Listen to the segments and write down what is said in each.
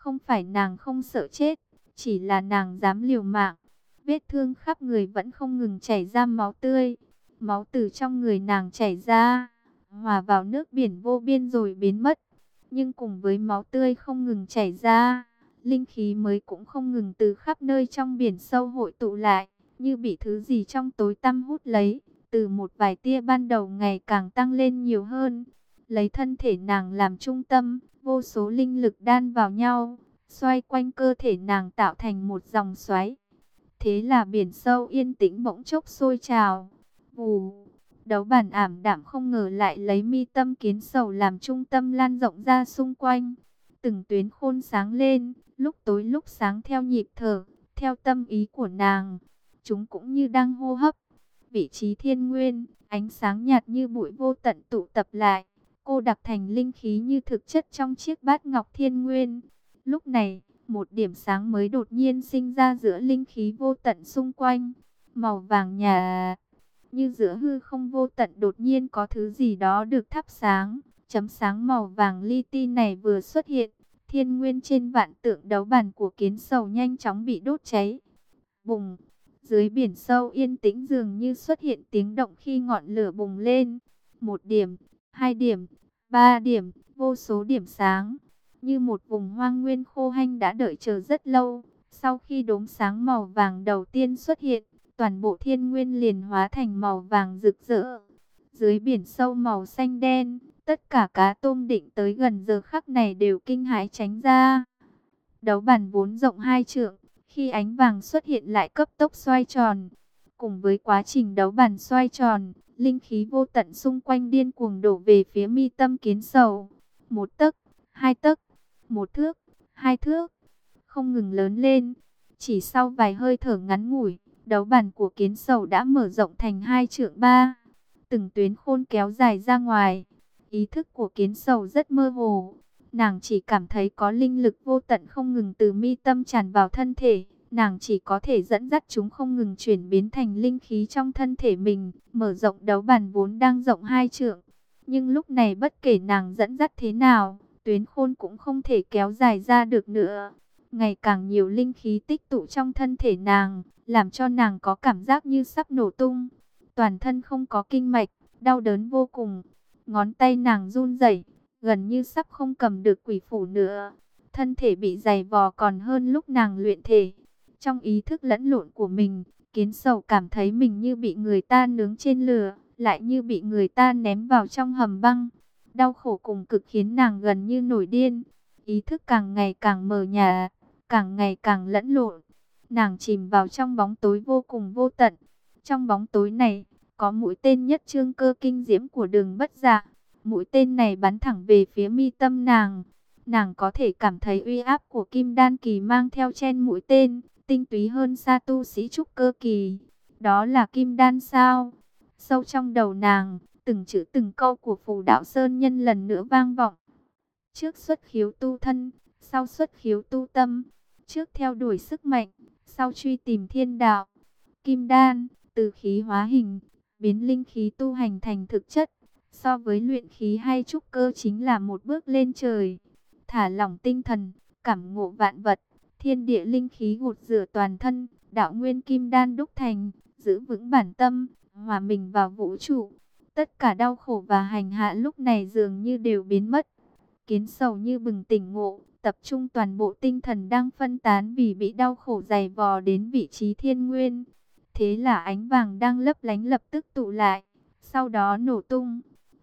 Không phải nàng không sợ chết, chỉ là nàng dám liều mạng. Vết thương khắp người vẫn không ngừng chảy ra máu tươi. Máu từ trong người nàng chảy ra, hòa vào nước biển vô biên rồi biến mất. Nhưng cùng với máu tươi không ngừng chảy ra, linh khí mới cũng không ngừng từ khắp nơi trong biển sâu hội tụ lại, như bị thứ gì trong tối tăm hút lấy. Từ một vài tia ban đầu ngày càng tăng lên nhiều hơn. Lấy thân thể nàng làm trung tâm, vô số linh lực đan vào nhau, xoay quanh cơ thể nàng tạo thành một dòng xoáy. Thế là biển sâu yên tĩnh bỗng chốc sôi trào. Vù, đấu bản ảm đạm không ngờ lại lấy mi tâm kiến sầu làm trung tâm lan rộng ra xung quanh. Từng tuyến khôn sáng lên, lúc tối lúc sáng theo nhịp thở, theo tâm ý của nàng. Chúng cũng như đang hô hấp. Vị trí thiên nguyên, ánh sáng nhạt như bụi vô tận tụ tập lại. Cô đặc thành linh khí như thực chất trong chiếc bát ngọc thiên nguyên. Lúc này, một điểm sáng mới đột nhiên sinh ra giữa linh khí vô tận xung quanh. Màu vàng nhạt, như giữa hư không vô tận đột nhiên có thứ gì đó được thắp sáng. Chấm sáng màu vàng li ti này vừa xuất hiện, thiên nguyên trên vạn tượng đấu bản của kiến sầu nhanh chóng bị đốt cháy. Bùng! Dưới biển sâu yên tĩnh dường như xuất hiện tiếng động khi ngọn lửa bùng lên. Một điểm, hai điểm, ba điểm, vô số điểm sáng. Như một vùng hoang nguyên khô hanh đã đợi chờ rất lâu. Sau khi đốm sáng màu vàng đầu tiên xuất hiện, toàn bộ thiên nguyên liền hóa thành màu vàng rực rỡ. Dưới biển sâu màu xanh đen, tất cả cá tôm định tới gần giờ khắc này đều kinh hãi tránh ra. Đấu bản vốn rộng 2 trượng, khi ánh vàng xuất hiện lại cấp tốc xoay tròn. Cùng với quá trình đấu bản xoay tròn, linh khí vô tận xung quanh điên cuồng đổ về phía mi tâm kiến sầu. 1 tấc, 2 tấc, 1 thước, 2 thước, không ngừng lớn lên. Chỉ sau vài hơi thở ngắn ngủi, đấu bản của kiến sầu đã mở rộng thành 2 trượng 3. Từng tuyến khôn kéo dài ra ngoài. Ý thức của kiến sầu rất mơ hồ. Nàng chỉ cảm thấy có linh lực vô tận không ngừng từ mi tâm tràn vào thân thể. Nàng chỉ có thể dẫn dắt chúng không ngừng chuyển biến thành linh khí trong thân thể mình, mở rộng đấu bản vốn đang rộng 2 trượng. Nhưng lúc này bất kể nàng dẫn dắt thế nào, tuyến khôn cũng không thể kéo dài ra được nữa. Ngày càng nhiều linh khí tích tụ trong thân thể nàng, làm cho nàng có cảm giác như sắp nổ tung. Toàn thân không có kinh mạch, đau đớn vô cùng. Ngón tay nàng run rẩy, gần như sắp không cầm được quỷ phủ nữa. Thân thể bị dày vò còn hơn lúc nàng luyện thể. Trong ý thức lẫn lộn của mình, kiến sầu cảm thấy mình như bị người ta nướng trên lửa, lại như bị người ta ném vào trong hầm băng. Đau khổ cùng cực khiến nàng gần như nổi điên. Ý thức càng ngày càng mờ nhạt, càng ngày càng lẫn lộn. Nàng chìm vào trong bóng tối vô cùng vô tận. Trong bóng tối này, có mũi tên nhất trương cơ kinh diễm của Đường Bất Dạ. Mũi tên này bắn thẳng về phía mi tâm nàng. Nàng có thể cảm thấy uy áp của kim đan kỳ mang theo trên mũi tên, tinh túy hơn xa tu sĩ trúc cơ kỳ. Đó là kim đan sao? Sâu trong đầu nàng, từng chữ từng câu của Phù Đạo Sơn Nhân lần nữa vang vọng. Trước xuất khiếu tu thân, sau xuất khiếu tu tâm. Trước theo đuổi sức mạnh, sau truy tìm thiên đạo. Kim đan, từ khí hóa hình, biến linh khí tu hành thành thực chất. So với luyện khí hay trúc cơ chính là một bước lên trời. Thả lỏng tinh thần, cảm ngộ vạn vật, thiên địa linh khí gột rửa toàn thân, đạo nguyên kim đan đúc thành, giữ vững bản tâm, hòa mình vào vũ trụ. Tất cả đau khổ và hành hạ lúc này dường như đều biến mất. Kiến sầu như bừng tỉnh ngộ, tập trung toàn bộ tinh thần đang phân tán vì bị đau khổ dày vò đến vị trí thiên nguyên. Thế là ánh vàng đang lấp lánh lập tức tụ lại, sau đó nổ tung.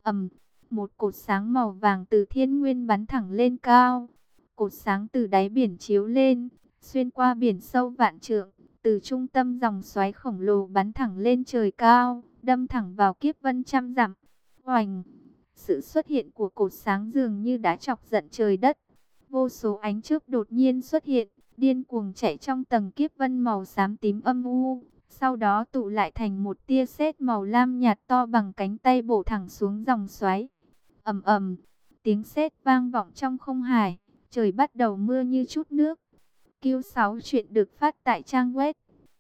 Một cột sáng màu vàng từ thiên nguyên bắn thẳng lên cao. Cột sáng từ đáy biển chiếu lên, xuyên qua biển sâu vạn trượng, từ trung tâm dòng xoáy khổng lồ bắn thẳng lên trời cao, đâm thẳng vào kiếp vân trăm dặm. Oành! Sự xuất hiện của cột sáng dường như đã chọc giận trời đất. Vô số ánh chớp đột nhiên xuất hiện, điên cuồng chạy trong tầng kiếp vân màu xám tím âm u. Sau đó tụ lại thành một tia sét màu lam nhạt to bằng cánh tay bổ thẳng xuống dòng xoáy. Ầm ầm, tiếng sét vang vọng trong không hải, trời bắt đầu mưa như chút nước. Q6 chuyện được phát tại trang web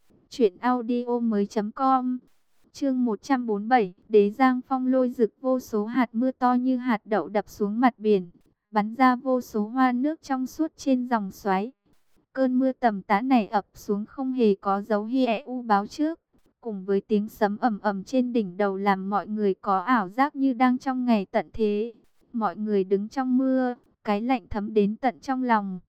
truyệnaudiomoi.com. Chương 147, Đế Giang Phong lôi rực vô số hạt mưa to như hạt đậu đập xuống mặt biển. bắn ra vô số hoa nước trong suốt trên dòng xoáy. Cơn mưa tầm tã này ập xuống không hề có dấu hiệu báo trước, cùng với tiếng sấm ầm ầm trên đỉnh đầu làm mọi người có ảo giác như đang trong ngày tận thế. Mọi người đứng trong mưa, cái lạnh thấm đến tận trong lòng.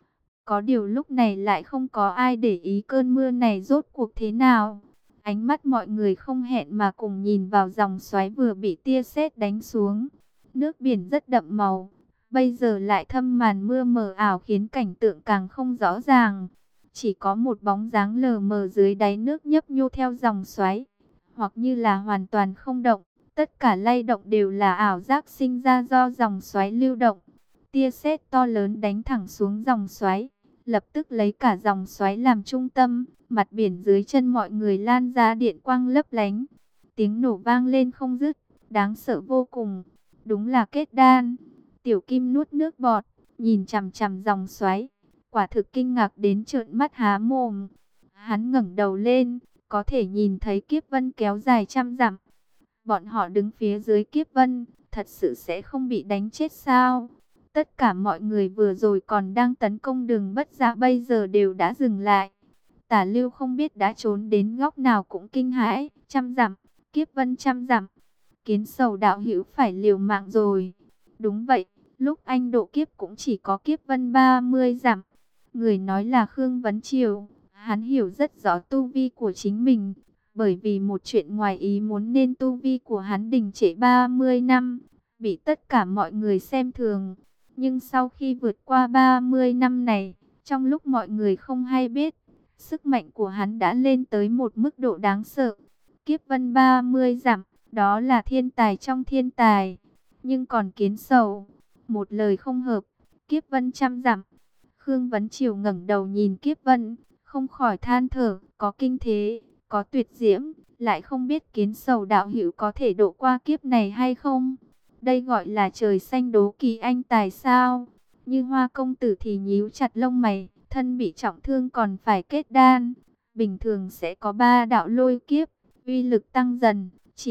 Có điều lúc này lại không có ai để ý cơn mưa này rốt cuộc thế nào. Ánh mắt mọi người không hẹn mà cùng nhìn vào dòng xoáy vừa bị tia sét đánh xuống. Nước biển rất đậm màu, bây giờ lại thâm màn mưa mờ ảo khiến cảnh tượng càng không rõ ràng. Chỉ có một bóng dáng lờ mờ dưới đáy nước nhấp nhô theo dòng xoáy, hoặc như là hoàn toàn không động. Tất cả lay động đều là ảo giác sinh ra do dòng xoáy lưu động. Tia sét to lớn đánh thẳng xuống dòng xoáy, lập tức lấy cả dòng xoáy làm trung tâm, mặt biển dưới chân mọi người lan ra điện quang lấp lánh. Tiếng nổ vang lên không dứt, đáng sợ vô cùng. Đúng là kết đan. Tiểu Kim nuốt nước bọt, nhìn chằm chằm dòng xoáy, quả thực kinh ngạc đến trợn mắt há mồm. Hắn ngẩng đầu lên, có thể nhìn thấy kiếp vân kéo dài trăm dặm. Bọn họ đứng phía dưới kiếp vân, thật sự sẽ không bị đánh chết sao? Tất cả mọi người vừa rồi còn đang tấn công Đường Bất Dạ bây giờ đều đã dừng lại. Tả Lưu không biết đã trốn đến góc nào cũng kinh hãi. Trăm dặm, kiếp vân trăm dặm. Kiến Sầu đạo hữu phải liều mạng rồi. Đúng vậy, lúc anh độ kiếp cũng chỉ có kiếp vân 30 dặm. Người nói là Khương Vấn Triều. Hắn hiểu rất rõ tu vi của chính mình. Bởi vì một chuyện ngoài ý muốn nên tu vi của hắn đình trệ 30 năm. Bị tất cả mọi người xem thường. Nhưng sau khi vượt qua 30 năm này, trong lúc mọi người không hay biết, sức mạnh của hắn đã lên tới một mức độ đáng sợ. Kiếp vân 30 dặm, đó là thiên tài trong thiên tài. Nhưng còn Kiến Sầu, một lời không hợp, kiếp vân trăm dặm. Khương Vấn Triều ngẩng đầu nhìn kiếp vân, không khỏi than thở, có kinh thế, có tuyệt diễm, lại không biết Kiến Sầu đạo hữu có thể độ qua kiếp này hay không. Đây gọi là trời xanh đố kỵ anh tài sao? Như Hoa công tử thì nhíu chặt lông mày, thân bị trọng thương còn phải kết đan. Bình thường sẽ có 3 đạo lôi kiếp, uy lực tăng dần,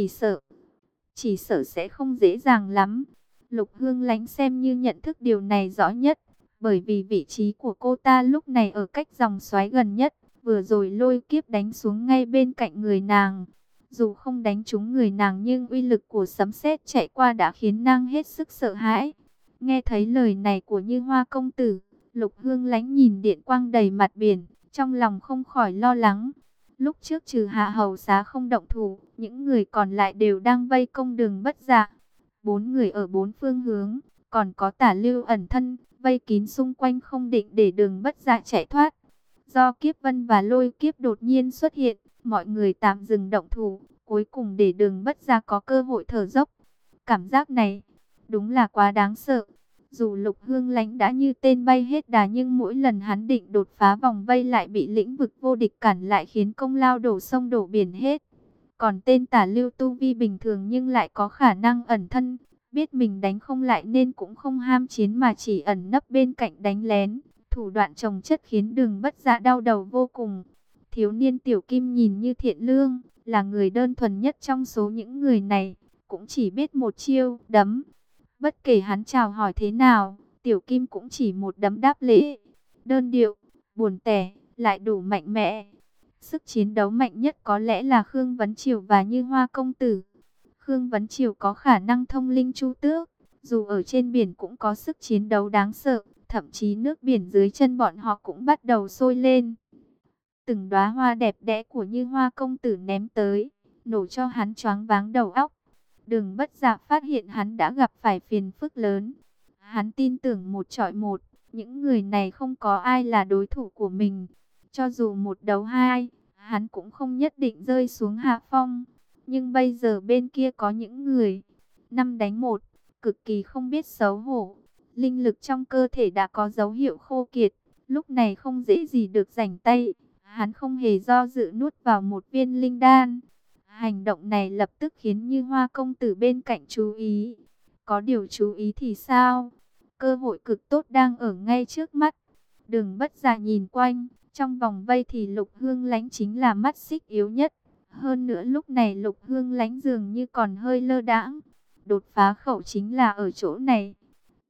chỉ sợ sẽ không dễ dàng lắm. Lục Hương Lánh xem như nhận thức điều này rõ nhất, bởi vì vị trí của cô ta lúc này ở cách dòng xoáy gần nhất, vừa rồi lôi kiếp đánh xuống ngay bên cạnh người nàng. Dù không đánh trúng người nàng nhưng uy lực của sấm sét chạy qua đã khiến nàng hết sức sợ hãi. Nghe thấy lời này của Như Hoa công tử, Lục Hương Lánh nhìn điện quang đầy mặt biển, trong lòng không khỏi lo lắng. Lúc trước trừ Hạ Hầu Xá không động thủ, những người còn lại đều đang vây công Đường Bất Dạ. 4 người ở 4 phương hướng, còn có Tả Lưu ẩn thân, vây kín xung quanh không định để Đường Bất Dạ chạy thoát. Do kiếp vân và lôi kiếp đột nhiên xuất hiện, mọi người tạm dừng động thủ, cuối cùng để Đường Bất Dạ có cơ hội thở dốc. Cảm giác này, đúng là quá đáng sợ. Dù Lục Hương Lánh đã như tên bay hết đà nhưng mỗi lần hắn định đột phá vòng vây lại bị lĩnh vực vô địch cản lại khiến công lao đổ sông đổ biển hết. Còn tên Tả Lưu tu vi bình thường nhưng lại có khả năng ẩn thân, biết mình đánh không lại nên cũng không ham chiến mà chỉ ẩn nấp bên cạnh đánh lén. Thủ đoạn chồng chất khiến Đường Bất Dạ đau đầu vô cùng. Thiếu niên Tiểu Kim nhìn như thiện lương, là người đơn thuần nhất trong số những người này, cũng chỉ biết một chiêu đấm. Bất kể hắn chào hỏi thế nào, Tiểu Kim cũng chỉ một đấm đáp lễ. Đơn điệu, buồn tẻ, lại đủ mạnh mẽ. Sức chiến đấu mạnh nhất có lẽ là Khương Vấn Triều và Như Hoa công tử. Khương Vấn Triều có khả năng thông linh chu tước, dù ở trên biển cũng có sức chiến đấu đáng sợ, thậm chí nước biển dưới chân bọn họ cũng bắt đầu sôi lên. Từng đóa hoa đẹp đẽ của Như Hoa công tử ném tới, nổ cho hắn choáng váng đầu óc. Đường Bất Dạ phát hiện hắn đã gặp phải phiền phức lớn. Hắn tin tưởng một chọi một, những người này không có ai là đối thủ của mình. Cho dù một đấu hai, hắn cũng không nhất định rơi xuống hạ phong. Nhưng bây giờ bên kia có những người 5 đánh 1, cực kỳ không biết xấu hổ. Linh lực trong cơ thể đã có dấu hiệu khô kiệt, lúc này không dễ gì được rảnh tay. Hắn không hề do dự nuốt vào một viên linh đan. Hành động này lập tức khiến Như Hoa công tử bên cạnh chú ý. Có điều chú ý thì sao? Cơ hội cực tốt đang ở ngay trước mắt. Đường Bất Dạ nhìn quanh, trong vòng vây thì Lục Hương Lánh chính là mắt xích yếu nhất. Hơn nữa lúc này Lục Hương Lánh dường như còn hơi lơ đãng. Đột phá khẩu chính là ở chỗ này.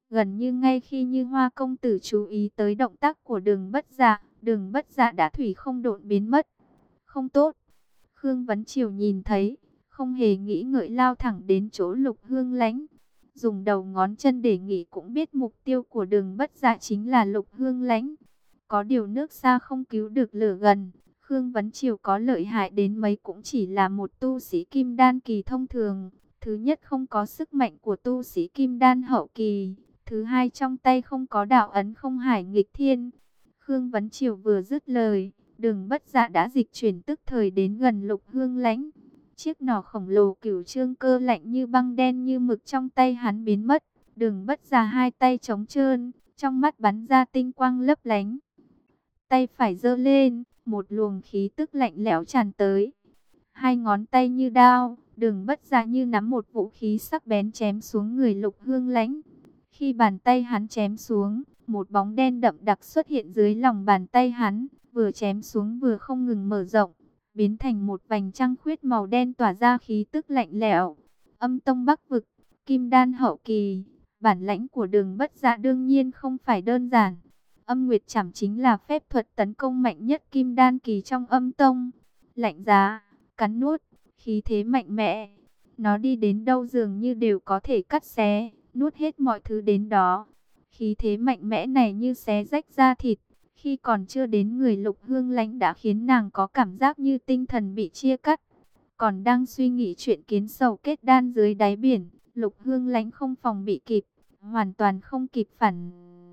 Gần như ngay khi Như Hoa công tử chú ý tới động tác của Đường Bất Dạ đã thủy không độn biến mất. Không tốt. Khương Vấn Triều nhìn thấy, không hề nghĩ ngợi lao thẳng đến chỗ Lục Hương Lãnh. Dùng đầu ngón chân để nghĩ cũng biết mục tiêu của Đường Bất Dạ chính là Lục Hương Lãnh. Có điều nước xa không cứu được lửa gần. Khương Vấn Triều có lợi hại đến mấy cũng chỉ là một tu sĩ kim đan kỳ thông thường. Thứ nhất, không có sức mạnh của tu sĩ kim đan hậu kỳ. Thứ hai, trong tay không có đạo ấn không hải nghịch thiên. Khương Vấn Triều vừa dứt lời, Đường Bất Dạ đã dịch chuyển tức thời đến gần Lục Hương Lãnh. Chiếc nỏ khổng lồ cửu trương cơ lạnh như băng đen như mực trong tay hắn biến mất. Đường Bất Dạ hai tay trống trơn, trong mắt bắn ra tinh quang lấp lánh. Tay phải giơ lên, một luồng khí tức lạnh lẽo tràn tới. Hai ngón tay như đao, Đường Bất Dạ như nắm một vũ khí sắc bén chém xuống người Lục Hương Lãnh. Khi bàn tay hắn chém xuống, một bóng đen đậm đặc xuất hiện dưới lòng bàn tay hắn, vừa chém xuống vừa không ngừng mở rộng, biến thành một vành trăng khuyết màu đen tỏa ra khí tức lạnh lẽo. Âm tông Bắc vực, kim đan hậu kỳ, bản lãnh của Đường Bất Dạ đương nhiên không phải đơn giản. Âm Nguyệt Trảm chính là phép thuật tấn công mạnh nhất kim đan kỳ trong âm tông. Lạnh giá, cắn nuốt, khí thế mạnh mẽ. Nó đi đến đâu dường như đều có thể cắt xé, nuốt hết mọi thứ đến đó. Khí thế mạnh mẽ này như xé rách da thịt. Khi còn chưa đến người Lục Hương Lãnh đã khiến nàng có cảm giác như tinh thần bị chia cắt. Còn đang suy nghĩ chuyện kiến sầu kết đan dưới đáy biển, Lục Hương Lãnh không phòng bị kịp, hoàn toàn không kịp phản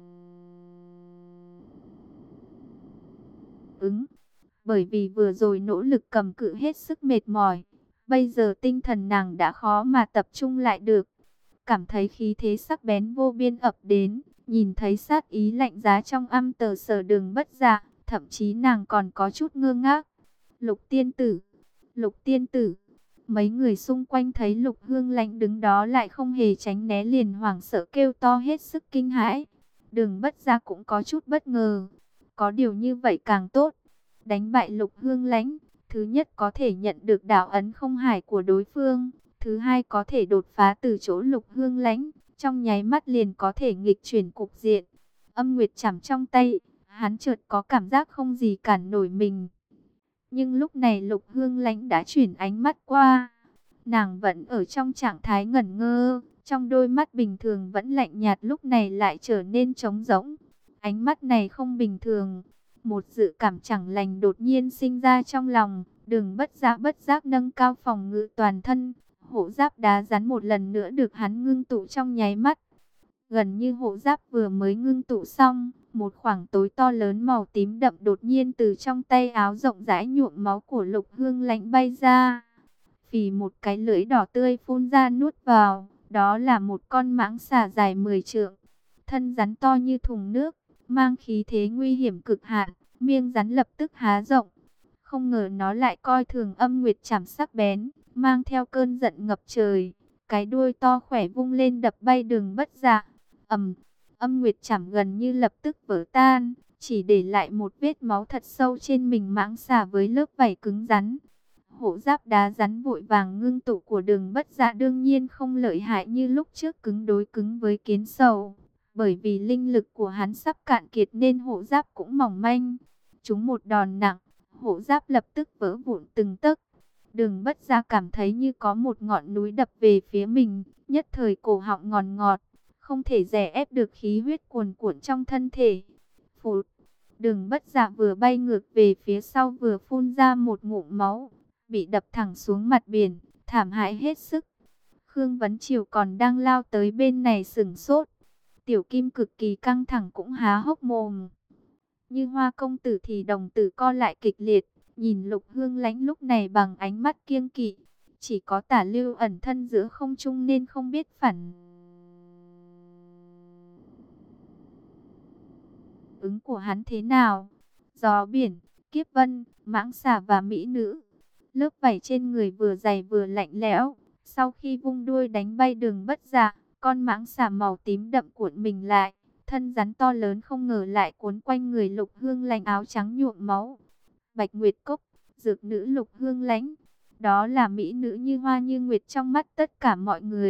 ứng. Bởi vì vừa rồi nỗ lực cầm cự hết sức mệt mỏi, bây giờ tinh thần nàng đã khó mà tập trung lại được. Cảm thấy khí thế sắc bén vô biên ập đến, nhìn thấy sát ý lạnh giá trong âm tờ sở Đường Bất Dạ, thậm chí nàng còn có chút ngơ ngác. Lục tiên tử, Lục tiên tử. Mấy người xung quanh thấy Lục Hương Lãnh đứng đó lại không hề tránh né, liền hoảng sợ kêu to hết sức kinh hãi. Đường Bất Dạ cũng có chút bất ngờ. Có điều như vậy càng tốt. Đánh bại Lục Hương Lãnh, thứ nhất có thể nhận được đạo ấn không hải của đối phương. Thứ hai có thể đột phá từ chỗ Lục Hương Lãnh, trong nháy mắt liền có thể nghịch chuyển cục diện. Âm Nguyệt Trảm trong tay, hắn chợt có cảm giác không gì cản nổi mình. Nhưng lúc này Lục Hương Lãnh đã chuyển ánh mắt qua. Nàng vẫn ở trong trạng thái ngẩn ngơ, trong đôi mắt bình thường vẫn lạnh nhạt lúc này lại trở nên trống rỗng. Ánh mắt này không bình thường. Một dự cảm chẳng lành đột nhiên sinh ra trong lòng. Đường bất giác nâng cao phòng ngự toàn thân. Hộ giáp đá rắn một lần nữa được hắn ngưng tụ trong nháy mắt. Gần như hộ giáp vừa mới ngưng tụ xong, một khoảng tối to lớn màu tím đậm đột nhiên từ trong tay áo rộng rãi nhuộm máu của Lục Hương Lãnh bay ra. Phì một cái lưỡi đỏ tươi phun ra nuốt vào, đó là một con mãng xà dài 10 trượng. Thân rắn to như thùng nước, mang khí thế nguy hiểm cực hạn, miệng rắn lập tức há rộng. Không ngờ nó lại coi thường Âm Nguyệt Trảm sắc bén, mang theo cơn giận ngập trời, cái đuôi to khỏe vung lên đập bay Đường Bất Dạ. Âm Nguyệt Trảm gần như lập tức vỡ tan, chỉ để lại một vết máu thật sâu trên mình mãng xà với lớp vảy cứng rắn. Hộ giáp đá rắn vội vàng ngưng tụ của Đường Bất Dạ đương nhiên không lợi hại như lúc trước cứng đối cứng với kiến sầu, bởi vì linh lực của hắn sắp cạn kiệt nên hộ giáp cũng mỏng manh. Chúng một đòn nặng, hộ giáp lập tức vỡ vụn từng tấc. Đường Bất Dạ cảm thấy như có một ngọn núi đập về phía mình, nhất thời cổ họng ngọt ngọt, không thể đè ép được khí huyết cuồn cuộn trong thân thể. Phụt, Đường Bất Dạ vừa bay ngược về phía sau vừa phun ra một ngụm máu, bị đập thẳng xuống mặt biển, thảm hại hết sức. Khương Vấn Triều còn đang lao tới bên này sửng sốt. Tiểu Kim cực kỳ căng thẳng cũng há hốc mồm. Như Hoa công tử thì đồng tử co lại kịch liệt, nhìn Lục Hương Lãnh lúc này bằng ánh mắt kiêng kỵ. Chỉ có Tả Lưu ẩn thân giữa không trung nên không biết phản ứng của hắn thế nào. Gió biển, kiếp vân, mãng xà và mỹ nữ. Lớp vảy trên người vừa dày vừa lạnh lẽo. Sau khi vung đuôi đánh bay Đường Bất Dạ, con mãng xà màu tím đậm cuộn mình lại. Thân rắn to lớn không ngờ lại cuốn quanh người Lục Hương Lãnh áo trắng nhuộm máu. Bạch Nguyệt Cốc, dược nữ Lục Hương Lãnh. Đó là mỹ nữ như hoa như nguyệt trong mắt tất cả mọi người.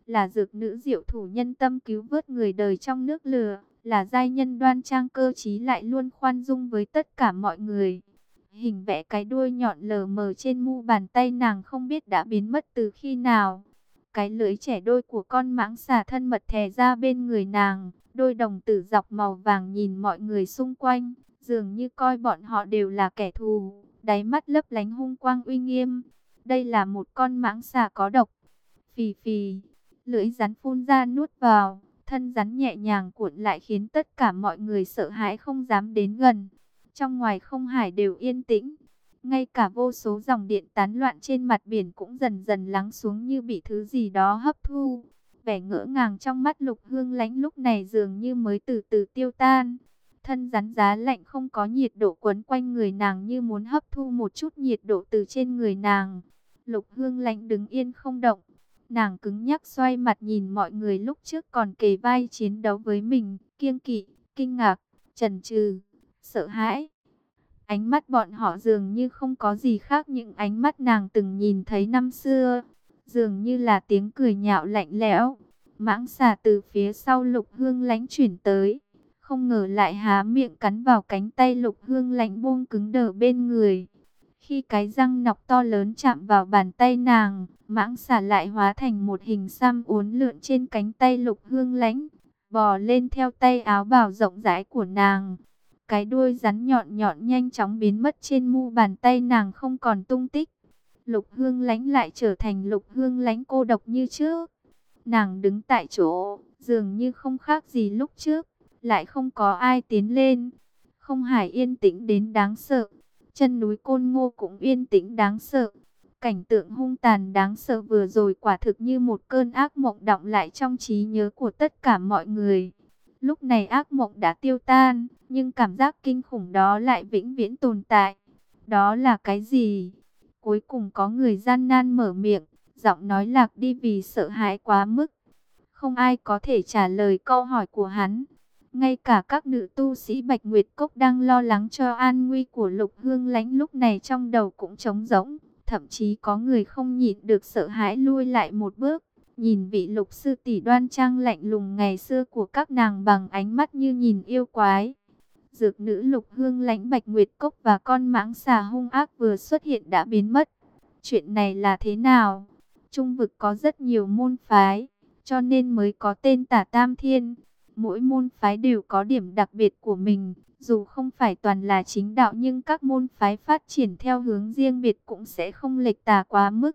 là dược nữ diệu thủ nhân tâm cứu vớt người đời trong nước lửa, là giai nhân đoan trang cơ trí lại luôn khoan dung với tất cả mọi người. Hình vẽ cái đuôi nhọn lờ mờ trên mu bàn tay nàng không biết đã biến mất từ khi nào. Cái lưỡi trẻ đôi của con mãng xà thân mật thè ra bên người nàng, đôi đồng tử dọc màu vàng nhìn mọi người xung quanh, dường như coi bọn họ đều là kẻ thù, đáy mắt lấp lánh hung quang uy nghiêm. Đây là một con mãng xà có độc. Phì phì, lưỡi rắn phun ra nuốt vào, thân rắn nhẹ nhàng cuộn lại khiến tất cả mọi người sợ hãi không dám đến gần. Trong ngoài không hải đều yên tĩnh, ngay cả vô số dòng điện tán loạn trên mặt biển cũng dần dần lắng xuống như bị thứ gì đó hấp thu. Vẻ ngỡ ngàng trong mắt Lục Hương Lãnh lúc này dường như mới từ từ tiêu tan. Thân rắn giá lạnh không có nhiệt độ quấn quanh người nàng như muốn hấp thu một chút nhiệt độ từ trên người nàng. Lục Hương Lãnh đứng yên không động. Nàng cứng nhắc xoay mặt nhìn mọi người lúc trước còn kề vai chiến đấu với mình, kiêng kỵ, kinh ngạc, chần chừ, sợ hãi. Ánh mắt bọn họ dường như không có gì khác những ánh mắt nàng từng nhìn thấy năm xưa, dường như là tiếng cười nhạo lạnh lẽo. Mãng xà từ phía sau Lục Hương Lãnh chuyển tới, không ngờ lại há miệng cắn vào cánh tay Lục Hương Lãnh buông cứng đờ bên người. Khi cái răng nọc to lớn chạm vào bàn tay nàng, mãng xà lại hóa thành một hình xăm uốn lượn trên cánh tay Lục Hương Lãnh, bò lên theo tay áo bào rộng rãi của nàng. Cái đuôi rắn nhọn nhọn nhanh chóng biến mất trên mu bàn tay nàng không còn tung tích. Lục Hương Lãnh lại trở thành Lục Hương Lãnh cô độc như trước. Nàng đứng tại chỗ, dường như không khác gì lúc trước, lại không có ai tiến lên. Không hải yên tĩnh đến đáng sợ. Chân núi Côn Ngô cũng yên tĩnh đáng sợ. Cảnh tượng hung tàn đáng sợ vừa rồi quả thực như một cơn ác mộng đọng lại trong trí nhớ của tất cả mọi người. Lúc này ác mộng đã tiêu tan, nhưng cảm giác kinh khủng đó lại vĩnh viễn tồn tại. Đó là cái gì? Cuối cùng có người gian nan mở miệng, giọng nói lạc đi vì sợ hãi quá mức. Không ai có thể trả lời câu hỏi của hắn. Ngay cả các nữ tu sĩ Bạch Nguyệt Cốc đang lo lắng cho an nguy của Lục Hương Lãnh lúc này trong đầu cũng trống rỗng. Thậm chí có người không nhịn được sợ hãi lui lại một bước. Nhìn vị Lục sư tỷ đoan trang lạnh lùng ngày xưa của các nàng bằng ánh mắt như nhìn yêu quái. Dược nữ Lục Hương Lãnh Bạch Nguyệt Cốc và con mãng xà hung ác vừa xuất hiện đã biến mất. Chuyện này là thế nào? Trung vực có rất nhiều môn phái, cho nên mới có tên Tả Tam Thiên. Mỗi môn phái đều có điểm đặc biệt của mình, dù không phải toàn là chính đạo nhưng các môn phái phát triển theo hướng riêng biệt cũng sẽ không lệch tà quá mức.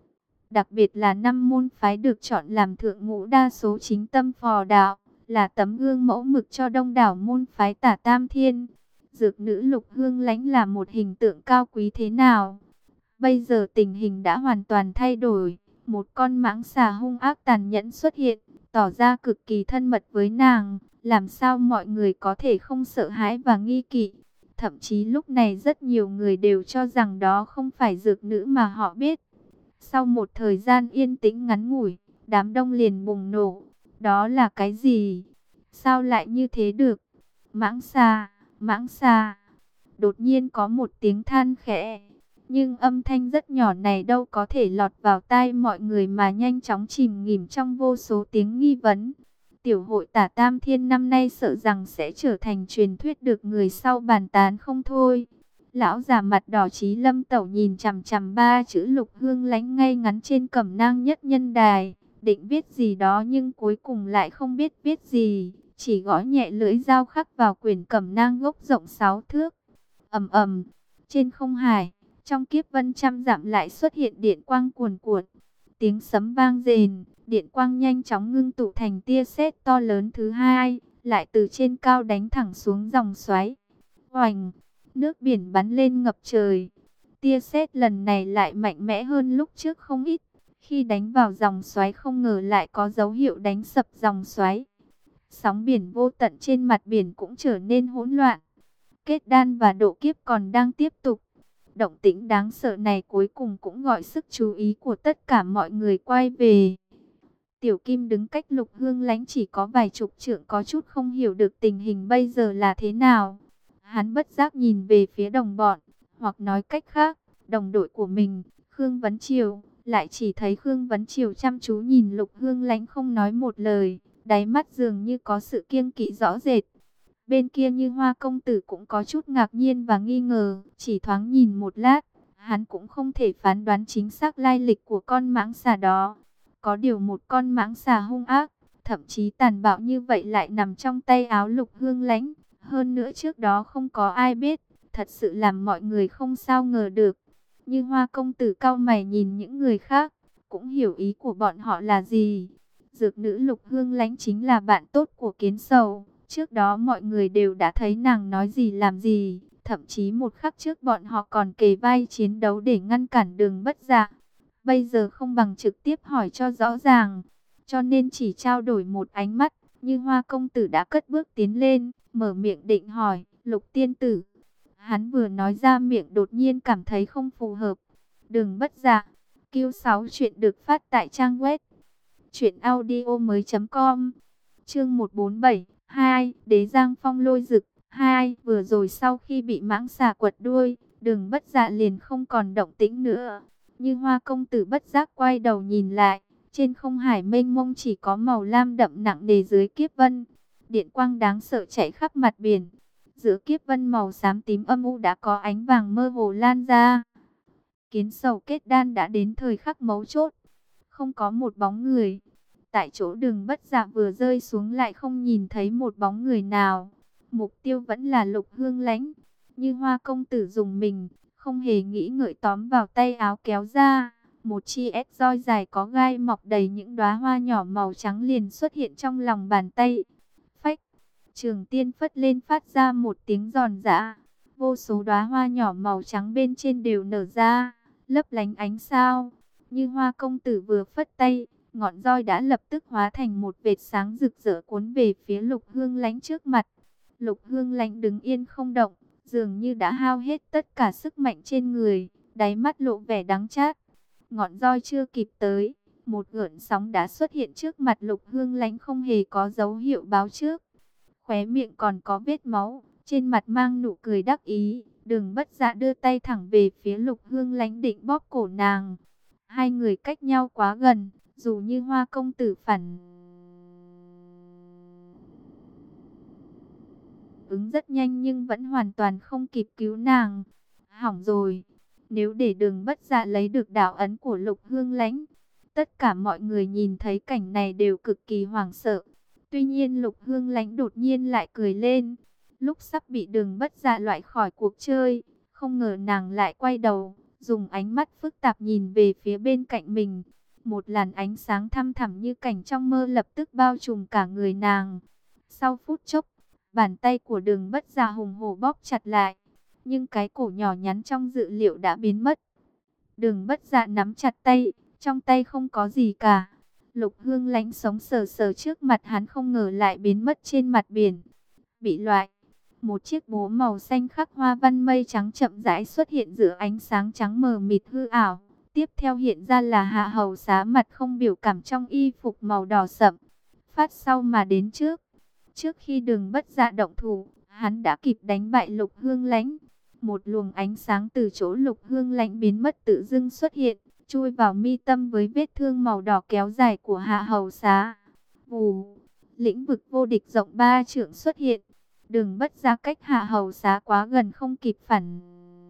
Đặc biệt là 5 môn phái được chọn làm thượng ngũ đa số chính tâm phò đạo, là tấm gương mẫu mực cho đông đảo môn phái Tả Tam Thiên. Dược nữ Lục Hương Lãnh là một hình tượng cao quý thế nào? Bây giờ tình hình đã hoàn toàn thay đổi. Một con mãng xà hung ác tàn nhẫn xuất hiện, tỏ ra cực kỳ thân mật với nàng. Làm sao mọi người có thể không sợ hãi và nghi kỵ? Thậm chí lúc này rất nhiều người đều cho rằng đó không phải dược nữ mà họ biết. Sau một thời gian yên tĩnh ngắn ngủi, đám đông liền bùng nổ. Đó là cái gì? Sao lại như thế được? Mãng xà, mãng xà. Đột nhiên có một tiếng than khẽ. Nhưng âm thanh rất nhỏ này đâu có thể lọt vào tai mọi người mà nhanh chóng chìm nghỉm trong vô số tiếng nghi vấn. Tiểu hội Tả Tam Thiên năm nay sợ rằng sẽ trở thành truyền thuyết được người sau bàn tán không thôi. Lão già mặt đỏ Chí Lâm Tẩu nhìn chằm chằm 3 chữ Lục Hương Lãnh ngay ngắn trên cẩm nang nhất nhân đài, định viết gì đó nhưng cuối cùng lại không biết viết gì, chỉ gõ nhẹ lưỡi dao khắc vào quyển cẩm nang gốc rộng 6 thước. Ầm ầm, trên không hải, trong kiếp vân trăm dặm lại xuất hiện điện quang cuồn cuộn. Tiếng sấm vang rền, điện quang nhanh chóng ngưng tụ thành tia sét to lớn thứ hai, lại từ trên cao đánh thẳng xuống dòng xoáy. Oành, nước biển bắn lên ngập trời. Tia sét lần này lại mạnh mẽ hơn lúc trước không ít. Khi đánh vào dòng xoáy không ngờ lại có dấu hiệu đánh sập dòng xoáy. Sóng biển vô tận trên mặt biển cũng trở nên hỗn loạn. Kết đan và độ kiếp còn đang tiếp tục. Động tĩnh đáng sợ này cuối cùng cũng gọi sức chú ý của tất cả mọi người quay về. Tiểu Kim đứng cách Lục Hương Lãnh chỉ có vài chục trượng, có chút không hiểu được tình hình bây giờ là thế nào. Hắn bất giác nhìn về phía đồng bọn, hoặc nói cách khác, đồng đội của mình, Khương Vấn Triều, lại chỉ thấy Khương Vấn Triều chăm chú nhìn Lục Hương Lãnh không nói một lời, đáy mắt dường như có sự kiêng kỵ rõ rệt. Bên kia Như Hoa công tử cũng có chút ngạc nhiên và nghi ngờ, chỉ thoáng nhìn một lát, hắn cũng không thể phán đoán chính xác lai lịch của con mãng xà đó. Có điều một con mãng xà hung ác, thậm chí tàn bạo như vậy lại nằm trong tay áo Lục Hương Lãnh. Hơn nữa trước đó không có ai biết, thật sự làm mọi người không sao ngờ được. Như Hoa công tử cau mày nhìn những người khác, cũng hiểu ý của bọn họ là gì. Dược nữ Lục Hương Lãnh chính là bạn tốt của Kiến Sầu. Trước đó mọi người đều đã thấy nàng nói gì làm gì. Thậm chí một khắc trước bọn họ còn kề vai chiến đấu để ngăn cản Đường Bất Dạ. Bây giờ không bằng trực tiếp hỏi cho rõ ràng. Cho nên chỉ trao đổi một ánh mắt, Như Hoa công tử đã cất bước tiến lên, mở miệng định hỏi, Lục tiên tử. Hắn vừa nói ra miệng đột nhiên cảm thấy không phù hợp. Đường Bất Dạ. Q6 chuyện được phát tại trang web truyệnaudiomoi.com. Chương 147, 2, Đế Giang Phong lôi dực. 2, vừa rồi sau khi bị mãng xà quật đuôi, Đường Bất Dạ liền không còn động tĩnh nữa. Như Hoa công tử bất giác quay đầu nhìn lại, trên không hải mênh mông chỉ có màu lam đậm nặng nề dưới kiếp vân. Điện quang đáng sợ chạy khắp mặt biển. Giữa kiếp vân màu xám tím âm u đã có ánh vàng mơ hồ lan ra. Kiến Sầu kết đan đã đến thời khắc mấu chốt. Không có một bóng người. Tại chỗ Đường Bất Dạ vừa rơi xuống lại không nhìn thấy một bóng người nào. Mục tiêu vẫn là Lục Hương Lãnh. Như Hoa công tử dùng mình, không hề nghĩ ngợi tóm vào tay áo kéo ra. Một chi ép roi dài có gai mọc đầy những đóa hoa nhỏ màu trắng liền xuất hiện trong lòng bàn tay. Phách, Trường tiên phất lên phát ra một tiếng giòn giã. Vô số đóa hoa nhỏ màu trắng bên trên đều nở ra, lấp lánh ánh sao. Như Hoa công tử vừa phất tay, ngọn roi đã lập tức hóa thành một vệt sáng rực rỡ cuốn về phía Lục Hương Lãnh trước mặt. Lục Hương Lãnh đứng yên không động, dường như đã hao hết tất cả sức mạnh trên người, đáy mắt lộ vẻ đắng chát. Ngọn roi chưa kịp tới, một gợn sóng đã xuất hiện trước mặt Lục Hương Lãnh không hề có dấu hiệu báo trước. Khóe miệng còn có vết máu, trên mặt mang nụ cười đắc ý. Đường Bất Dạ đưa tay thẳng về phía Lục Hương Lãnh định bóp cổ nàng. Hai người cách nhau quá gần, dù Như Hoa công tử phản ứng rất nhanh nhưng vẫn hoàn toàn không kịp cứu nàng. Hỏng rồi, nếu để Đường Bất Dạ lấy được đạo ấn của Lục Hương Lãnh. Tất cả mọi người nhìn thấy cảnh này đều cực kỳ hoảng sợ. Tuy nhiên Lục Hương Lãnh đột nhiên lại cười lên. Lúc sắp bị Đường Bất Dạ loại khỏi cuộc chơi, không ngờ nàng lại quay đầu, dùng ánh mắt phức tạp nhìn về phía bên cạnh mình. Một làn ánh sáng thăm thẳm như cảnh trong mơ lập tức bao trùm cả người nàng. Sau phút chốc, bàn tay của Đường Bất Dạ hùng hổ bóp chặt lại, nhưng cái cổ nhỏ nhắn trong dự liệu đã biến mất. Đường Bất Dạ nắm chặt tay, trong tay không có gì cả. Lục Hương Lãnh sống sờ sờ trước mặt hắn không ngờ lại biến mất trên mặt biển. Bị loại, một chiếc bố màu xanh khắc hoa văn mây trắng chậm rãi xuất hiện giữa ánh sáng trắng mờ mịt hư ảo. Tiếp theo hiện ra là Hạ Hầu Xá mặt không biểu cảm trong y phục màu đỏ sậm. Phát sau mà đến trước. Trước khi Đường Bất Dạ động thủ, hắn đã kịp đánh bại Lục Hương Lãnh. Một luồng ánh sáng từ chỗ Lục Hương Lãnh biến mất tự dưng xuất hiện, chui vào mi tâm với vết thương màu đỏ kéo dài của Hạ Hầu Xá. Vù, lĩnh vực vô địch rộng 3 trượng xuất hiện. Đường Bất Dạ cách Hạ Hầu Xá quá gần không kịp phản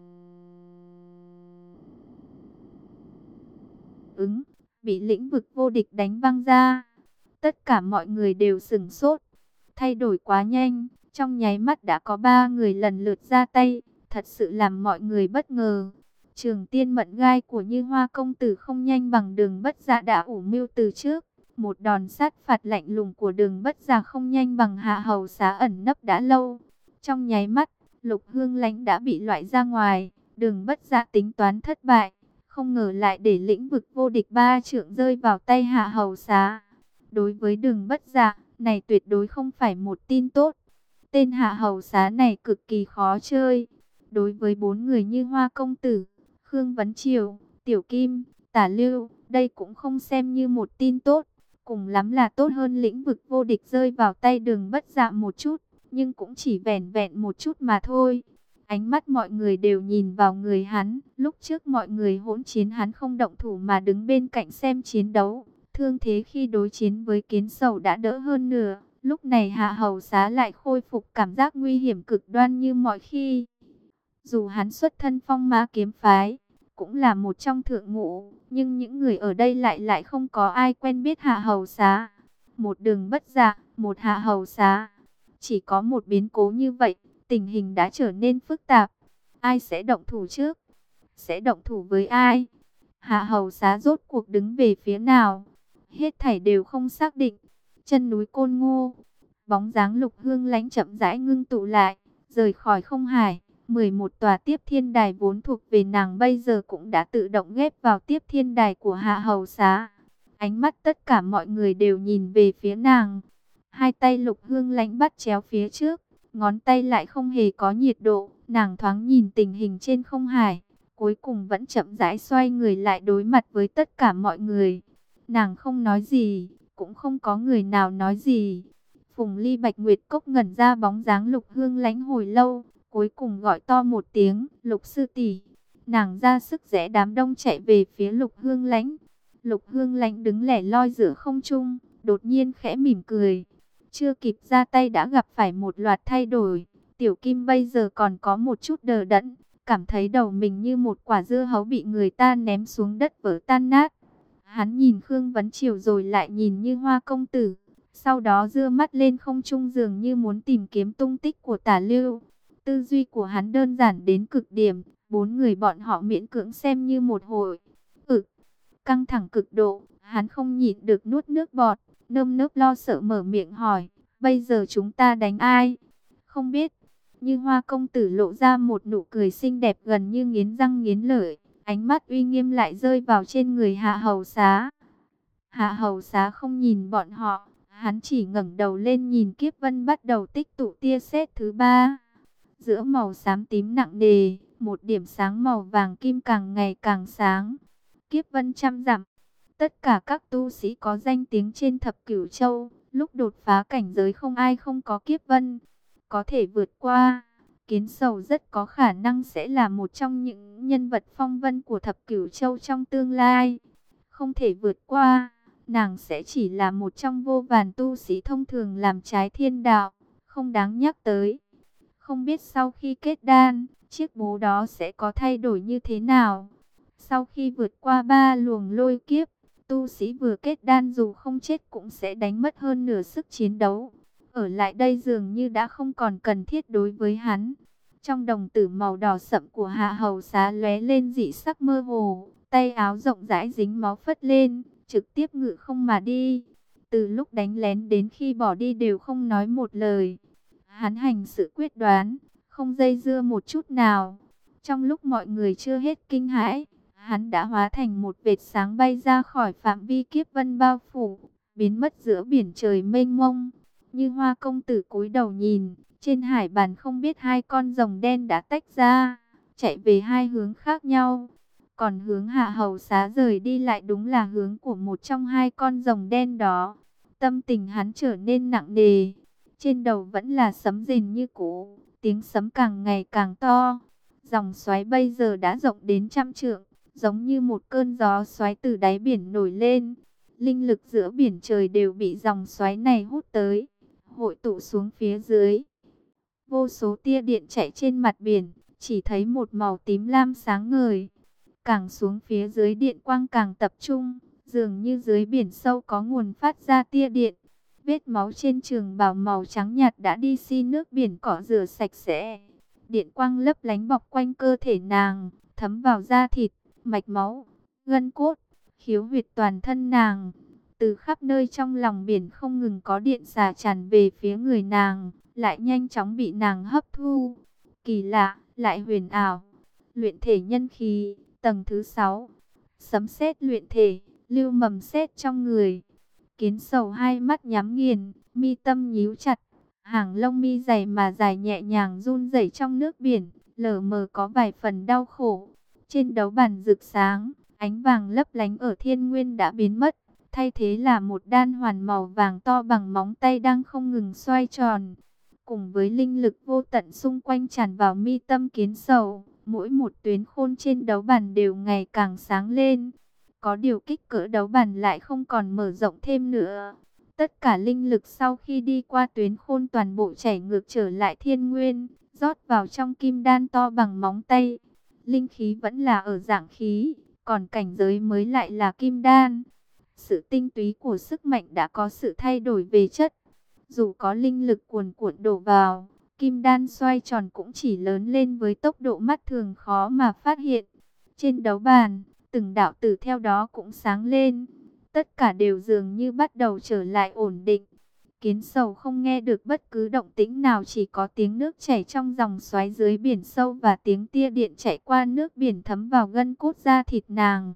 ứng, bị lĩnh vực vô địch đánh văng ra. Tất cả mọi người đều sửng sốt. Thay đổi quá nhanh, trong nháy mắt đã có 3 người lần lượt ra tay, thật sự làm mọi người bất ngờ. Trường tiên mận gai của Như Hoa công tử không nhanh bằng Đường Bất Dạ đã ủ mưu từ trước. Một đòn sát phạt lạnh lùng của Đường Bất Dạ không nhanh bằng Hạ Hầu Xá ẩn nấp đã lâu. Trong nháy mắt, Lục Hương Lãnh đã bị loại ra ngoài. Đường Bất Dạ tính toán thất bại, không ngờ lại để lĩnh vực vô địch 3 trượng rơi vào tay Hạ Hầu Xá. Đối với Đường Bất Dạ, này tuyệt đối không phải một tin tốt. Tên Hạ Hầu Xá này cực kỳ khó chơi. Đối với 4 người Như Hoa công tử, Khương Vấn Triều, Tiểu Kim, Tả Lưu, đây cũng không xem như một tin tốt. Cùng lắm là tốt hơn lĩnh vực vô địch rơi vào tay Đường Bất Dạ một chút, nhưng cũng chỉ vẻn vẹn một chút mà thôi. Ánh mắt mọi người đều nhìn vào người hắn. Lúc trước mọi người hỗn chiến hắn không động thủ mà đứng bên cạnh xem chiến đấu. Thương thế khi đối chiến với Kiến Sầu đã đỡ hơn nửa. Lúc này Hạ Hầu Xá lại khôi phục cảm giác nguy hiểm cực đoan như mọi khi. Dù hắn xuất thân Phong Ma kiếm phái, cũng là một trong thượng ngũ, nhưng những người ở đây lại không có ai quen biết Hạ Hầu Xá. Một Đường Bất Dạ, một Hạ Hầu Xá. Chỉ có một biến cố như vậy, tình hình đã trở nên phức tạp. Ai sẽ động thủ trước? Sẽ động thủ với ai? Hạ Hầu Xá rốt cuộc đứng về phía nào? Hết thảy đều không xác định. Chân núi Côn Ngô, bóng dáng Lục Hương Lãnh chậm rãi ngưng tụ lại, rời khỏi không hải. 11 tòa tiếp thiên đài vốn thuộc về nàng bây giờ cũng đã tự động ghép vào tiếp thiên đài của Hạ Hầu Xá. Ánh mắt tất cả mọi người đều nhìn về phía nàng. Hai tay Lục Hương Lãnh bắt chéo phía trước, ngón tay lại không hề có nhiệt độ. Nàng thoáng nhìn tình hình trên không hải, cuối cùng vẫn chậm rãi xoay người lại đối mặt với tất cả mọi người. Nàng không nói gì, cũng không có người nào nói gì. Phùng Ly Bạch Nguyệt Cốc ngẩn ra bóng dáng Lục Hương Lãnh hồi lâu, cuối cùng gọi to một tiếng, Lục sư tỷ. Nàng ra sức rẽ đám đông chạy về phía Lục Hương Lãnh. Lục Hương Lãnh đứng lẻ loi giữa không trung, đột nhiên khẽ mỉm cười. Chưa kịp ra tay đã gặp phải một loạt thay đổi. Tiểu Kim bây giờ còn có một chút đờ đẫn, cảm thấy đầu mình như một quả dưa hấu bị người ta ném xuống đất vỡ tan nát. Hắn nhìn Khương Vấn Triều rồi lại nhìn Như Hoa công tử. Sau đó giơ mắt lên không trung dường như muốn tìm kiếm tung tích của Tả Lưu. Tư duy của hắn đơn giản đến cực điểm, bốn người bọn họ miễn cưỡng xem như một hội. Căng thẳng cực độ, hắn không nhịn được nuốt nước bọt, nơm nớp lo sợ mở miệng hỏi, bây giờ chúng ta đánh ai? Không biết. Như Hoa công tử lộ ra một nụ cười xinh đẹp gần như nghiến răng nghiến lợi, ánh mắt uy nghiêm lại rơi vào trên người Hạ Hầu Xá. Hạ Hầu Xá không nhìn bọn họ, hắn chỉ ngẩng đầu lên nhìn kiếp vân bắt đầu tích tụ tia sét thứ ba. Giữa màu xám tím nặng nề, một điểm sáng màu vàng kim càng ngày càng sáng. Kiếp vân trăm dặm, tất cả các tu sĩ có danh tiếng trên thập cửu châu, lúc đột phá cảnh giới không ai không có kiếp vân, có thể vượt qua. Kiến Sầu rất có khả năng sẽ là một trong những nhân vật phong vân của thập cửu châu trong tương lai. Không thể vượt qua, nàng sẽ chỉ là một trong vô vàn tu sĩ thông thường làm trái thiên đạo, không đáng nhắc tới. Không biết sau khi kết đan, chiếc bố đó sẽ có thay đổi như thế nào. Sau khi vượt qua 3 luồng lôi kiếp, tu sĩ vừa kết đan dù không chết cũng sẽ đánh mất hơn nửa sức chiến đấu. Ở lại đây dường như đã không còn cần thiết đối với hắn. Trong đồng tử màu đỏ sậm của Hạ Hầu Xá lóe lên dị sắc mơ hồ, tay áo rộng rãi dính máu phất lên, trực tiếp ngự không mà đi. Từ lúc đánh lén đến khi bỏ đi đều không nói một lời. Hắn hành sự quyết đoán, không dây dưa một chút nào. Trong lúc mọi người chưa hết kinh hãi, hắn đã hóa thành một vệt sáng bay ra khỏi phạm vi kiếp vân bao phủ, biến mất giữa biển trời mênh mông. Như Hoa công tử cúi đầu nhìn, trên hải bàn không biết hai con rồng đen đã tách ra, chạy về hai hướng khác nhau. Còn hướng Hạ Hầu Xá rời đi lại đúng là hướng của một trong hai con rồng đen đó. Tâm tình hắn trở nên nặng nề. Trên đầu vẫn là sấm rền như cũ, tiếng sấm càng ngày càng to. Dòng xoáy bây giờ đã rộng đến 100 trượng, giống như một cơn gió xoáy từ đáy biển nổi lên. Linh lực giữa biển trời đều bị dòng xoáy này hút tới, hội tụ xuống phía dưới. Vô số tia điện chạy trên mặt biển, chỉ thấy một màu tím lam sáng ngời. Càng xuống phía dưới điện quang càng tập trung, dường như dưới biển sâu có nguồn phát ra tia điện. Vết máu trên trường bào màu trắng nhạt đã đi xin nước biển cỏ rửa sạch sẽ. Điện quang lấp lánh bọc quanh cơ thể nàng, thấm vào da thịt, mạch máu, gân cốt, khiếu huyệt toàn thân nàng. Từ khắp nơi trong lòng biển không ngừng có điện xả tràn về phía người nàng, lại nhanh chóng bị nàng hấp thu. Kỳ lạ, lại huyền ảo. Luyện thể nhân khí, tầng thứ 6. Sấm sét luyện thể, lưu mầm sét trong người. Kiến Sầu hai mắt nhắm nghiền, mi tâm nhíu chặt, hàng lông mi dày mà dài nhẹ nhàng run rẩy trong nước biển, lờ mờ có vài phần đau khổ. Trên đấu bàn rực sáng, ánh vàng lấp lánh ở thiên nguyên đã biến mất, thay thế là một đan hoàn màu vàng to bằng móng tay đang không ngừng xoay tròn. cùng với linh lực vô tận xung quanh tràn vào mi tâm Kiến Sầu, mỗi một tuyến khôn trên đấu bàn đều ngày càng sáng lên. Có điều kích cỡ đấu bàn lại không còn mở rộng thêm nữa. Tất cả linh lực sau khi đi qua tuyến khôn toàn bộ chảy ngược trở lại thiên nguyên, rót vào trong kim đan to bằng móng tay. Linh khí vẫn là ở dạng khí, còn cảnh giới mới lại là kim đan. Sự tinh túy của sức mạnh đã có sự thay đổi về chất. Dù có linh lực cuồn cuộn đổ vào, kim đan xoay tròn cũng chỉ lớn lên với tốc độ mắt thường khó mà phát hiện. Trên đấu bàn, từng đạo tử theo đó cũng sáng lên. Tất cả đều dường như bắt đầu trở lại ổn định. Kiến Sầu không nghe được bất cứ động tĩnh nào, chỉ có tiếng nước chảy trong dòng xoáy dưới biển sâu và tiếng tia điện chạy qua nước biển thấm vào gân cốt da thịt nàng.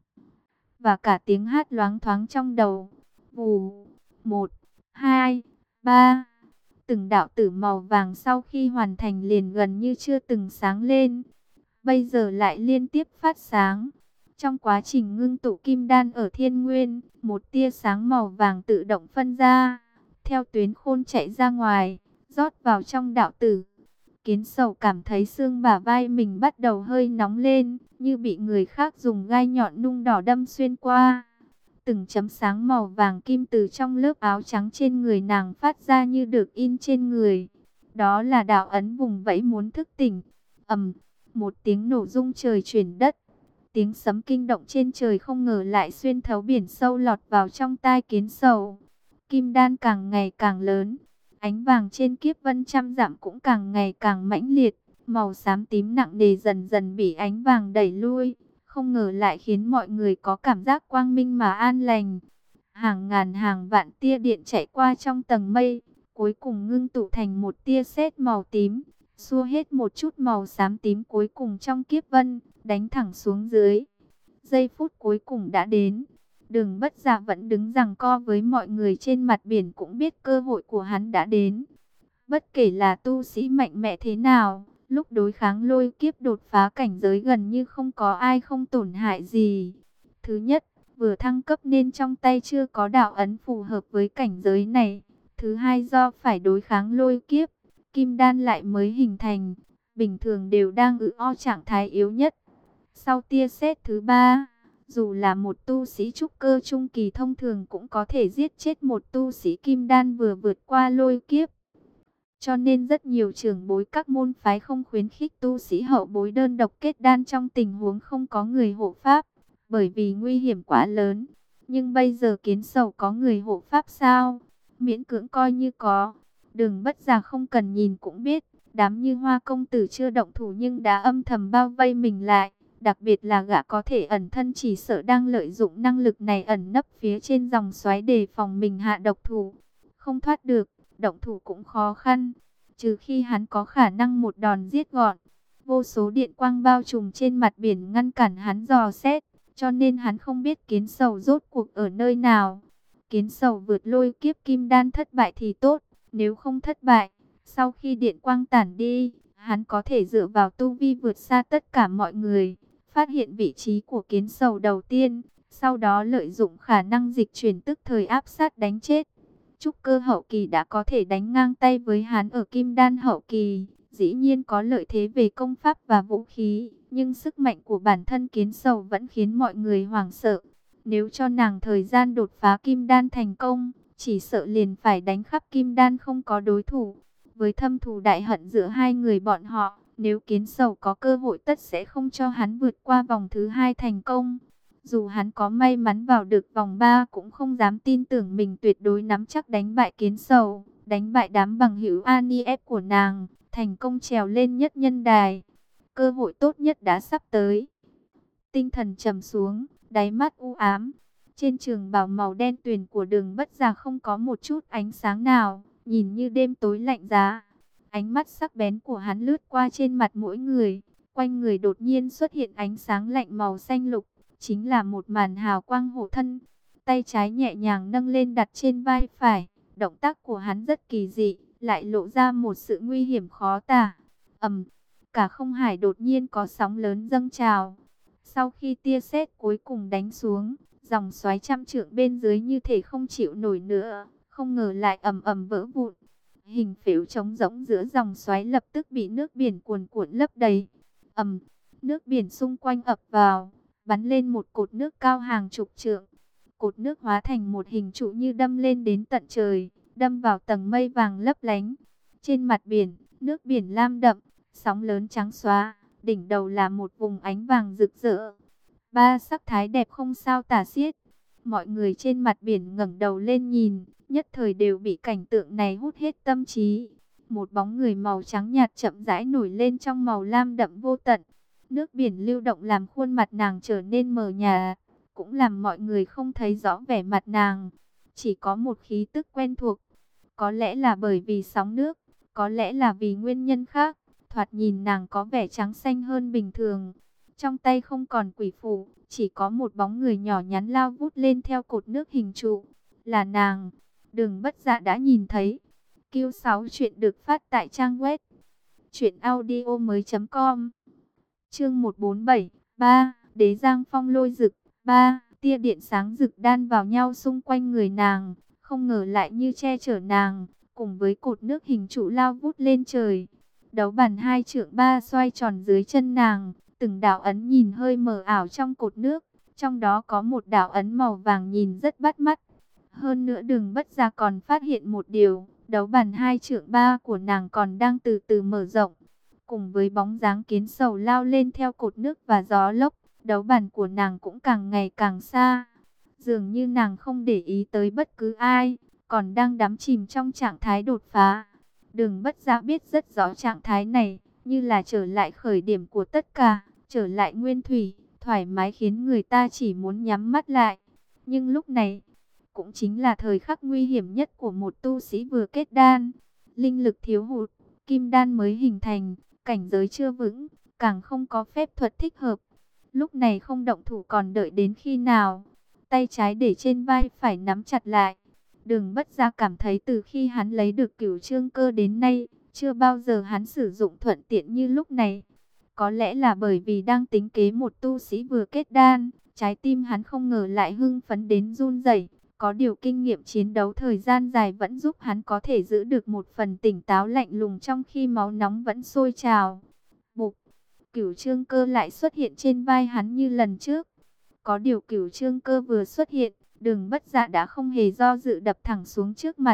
Và cả tiếng hát loáng thoáng trong đầu. Vù, 1, 2, 3. Từng đạo tử màu vàng sau khi hoàn thành liền gần như chưa từng sáng lên. Bây giờ lại liên tiếp phát sáng. Trong quá trình ngưng tụ kim đan ở thiên nguyên, một tia sáng màu vàng tự động phân ra, theo tuyến khôn chạy ra ngoài, rót vào trong đạo tử. Kiến Sầu cảm thấy xương bả vai mình bắt đầu hơi nóng lên, như bị người khác dùng gai nhọn nung đỏ đâm xuyên qua. Từng chấm sáng màu vàng kim từ trong lớp áo trắng trên người nàng phát ra như được in trên người. Đó là đạo ấn vùng vẫy muốn thức tỉnh. Ầm, một tiếng nổ rung trời chuyển đất. Tiếng sấm kinh động trên trời không ngờ lại xuyên thấu biển sâu lọt vào trong tai Kiến Sầu. Kim đan càng ngày càng lớn, ánh vàng trên kiếp vân trăm dặm cũng càng ngày càng mãnh liệt, màu xám tím nặng nề dần dần bị ánh vàng đẩy lui, không ngờ lại khiến mọi người có cảm giác quang minh mà an lành. Hàng ngàn hàng vạn tia điện chạy qua trong tầng mây, cuối cùng ngưng tụ thành một tia sét màu tím, xua hết một chút màu xám tím cuối cùng trong kiếp vân, đánh thẳng xuống dưới. Giây phút cuối cùng đã đến. Đường Bất Dạ vẫn đứng giằng co với mọi người trên mặt biển, cũng biết cơ hội của hắn đã đến. Bất kể là tu sĩ mạnh mẽ thế nào, lúc đối kháng lôi kiếp đột phá cảnh giới gần như không có ai không tổn hại gì. Thứ nhất, vừa thăng cấp nên trong tay chưa có đạo ấn phù hợp với cảnh giới này. Thứ hai, do phải đối kháng lôi kiếp, kim đan lại mới hình thành, bình thường đều đang o trạng thái yếu nhất. Sau tia sét thứ ba, dù là một tu sĩ trúc cơ trung kỳ thông thường cũng có thể giết chết một tu sĩ kim đan vừa vượt qua lôi kiếp. Cho nên rất nhiều trưởng bối các môn phái không khuyến khích tu sĩ hậu bối đơn độc kết đan trong tình huống không có người hộ pháp, bởi vì nguy hiểm quá lớn. Nhưng bây giờ Kiến Sầu có người hộ pháp sao? Miễn cưỡng coi như có. Đường Bất Dạ không cần nhìn cũng biết, đám Như Hoa công tử chưa động thủ nhưng đã âm thầm bao vây mình lại. Đặc biệt là gã có thể ẩn thân, chỉ sợ đang lợi dụng năng lực này ẩn nấp phía trên dòng xoáy đề phòng mình hạ độc thủ. Không thoát được, động thủ cũng khó khăn, trừ khi hắn có khả năng một đòn giết gọn. Vô số điện quang bao trùm trên mặt biển ngăn cản hắn dò xét, cho nên hắn không biết Kiến Sầu rốt cuộc ở nơi nào. Kiến Sầu vượt lôi kiếp kim đan thất bại thì tốt, nếu không thất bại, sau khi điện quang tản đi, hắn có thể dựa vào tu vi vượt xa tất cả mọi người, phát hiện vị trí của Kiến Sầu đầu tiên, sau đó lợi dụng khả năng dịch chuyển tức thời áp sát đánh chết. Trúc cơ hậu kỳ đã có thể đánh ngang tay với hắn ở kim đan hậu kỳ, dĩ nhiên có lợi thế về công pháp và vũ khí, nhưng sức mạnh của bản thân Kiến Sầu vẫn khiến mọi người hoảng sợ. Nếu cho nàng thời gian đột phá kim đan thành công, chỉ sợ liền phải đánh khắp kim đan không có đối thủ. Với thâm thù đại hận giữa hai người bọn họ, nếu Kiến Sầu có cơ hội tất sẽ không cho hắn vượt qua vòng thứ hai thành công. Dù hắn có may mắn vào được vòng 3 cũng không dám tin tưởng mình tuyệt đối nắm chắc đánh bại Kiến Sầu, đánh bại đám bằng hữu Aniep của nàng, thành công trèo lên nhất nhân đài. Cơ hội tốt nhất đã sắp tới. Tinh thần trầm xuống, đáy mắt u ám. Trên trường bào màu đen tuyền của Đường Bất Dạ không có một chút ánh sáng nào, nhìn như đêm tối lạnh giá. Ánh mắt sắc bén của hắn lướt qua trên mặt mỗi người, quanh người đột nhiên xuất hiện ánh sáng lạnh màu xanh lục, chính là một màn hào quang hộ thân. Tay trái nhẹ nhàng nâng lên đặt trên vai phải, động tác của hắn rất kỳ dị, lại lộ ra một sự nguy hiểm khó tả. Cả không hải đột nhiên có sóng lớn dâng trào. Sau khi tia sét cuối cùng đánh xuống, dòng xoáy trăm trượng bên dưới như thể không chịu nổi nữa, không ngờ lại ầm ầm vỡ vụn. Hình phễu trống rỗng giữa dòng xoáy lập tức bị nước biển cuồn cuộn lấp đầy. Ầm, nước biển xung quanh ập vào, bắn lên một cột nước cao hàng chục trượng. Cột nước hóa thành một hình trụ như đâm lên đến tận trời, đâm vào tầng mây vàng lấp lánh. Trên mặt biển, nước biển lam đậm, sóng lớn trắng xóa, đỉnh đầu là một vùng ánh vàng rực rỡ. Ba sắc thái đẹp không sao tả xiết. Mọi người trên mặt biển ngẩng đầu lên nhìn, nhất thời đều bị cảnh tượng này hút hết tâm trí. Một bóng người màu trắng nhạt chậm rãi nổi lên trong màu lam đậm vô tận. Nước biển lưu động làm khuôn mặt nàng trở nên mờ nhạt, cũng làm mọi người không thấy rõ vẻ mặt nàng. Chỉ có một khí tức quen thuộc. Có lẽ là bởi vì sóng nước, có lẽ là vì nguyên nhân khác. Thoạt nhìn nàng có vẻ trắng xanh hơn bình thường. Trong tay không còn quỷ phù, chỉ có một bóng người nhỏ nhắn lao vút lên theo cột nước hình trụ. Là nàng. Đường Bất Dạ đã nhìn thấy. Q6 chuyện được phát tại trang web truyệnaudiomoi.com. Chương 147, 3, Đế Giang Phong lôi rực, 3, tia điện sáng rực đan vào nhau xung quanh người nàng, không ngờ lại như che chở nàng, cùng với cột nước hình trụ lao vút lên trời. Đấu bản 2 trượng 3 xoay tròn dưới chân nàng, từng đạo ấn nhìn hơi mờ ảo trong cột nước, trong đó có một đạo ấn màu vàng nhìn rất bắt mắt. Hơn nữa Đường Bất Gia còn phát hiện một điều, đấu bản 2 trượng 3 của nàng còn đang từ từ mở rộng. Cùng với bóng dáng kiến sầu lao lên theo cột nước và gió lốc, đấu bản của nàng cũng càng ngày càng xa. Dường như nàng không để ý tới bất cứ ai, còn đang đắm chìm trong trạng thái đột phá. Đường Bất Gia biết rất rõ trạng thái này, như là trở lại khởi điểm của tất cả, trở lại nguyên thủy, thoải mái khiến người ta chỉ muốn nhắm mắt lại. Nhưng lúc này, cũng chính là thời khắc nguy hiểm nhất của một tu sĩ vừa kết đan. Linh lực thiếu hụt, kim đan mới hình thành, cảnh giới chưa vững, càng không có phép thuật thích hợp. Lúc này không động thủ còn đợi đến khi nào? Tay trái để trên vai phải nắm chặt lại. Đường Bất Gia cảm thấy từ khi hắn lấy được Cửu Chương Cơ đến nay, chưa bao giờ hắn sử dụng thuận tiện như lúc này. Có lẽ là bởi vì đang tính kế một tu sĩ vừa kết đan, trái tim hắn không ngờ lại hưng phấn đến run rẩy. Có điều kinh nghiệm chiến đấu thời gian dài vẫn giúp hắn có thể giữ được một phần tỉnh táo lạnh lùng trong khi máu nóng vẫn sôi trào. Bụp, Cửu Chương Cơ lại xuất hiện trên vai hắn như lần trước. Có điều Cửu Chương Cơ vừa xuất hiện, Đường Bất Dạ đã không hề do dự đập thẳng xuống trước mặt.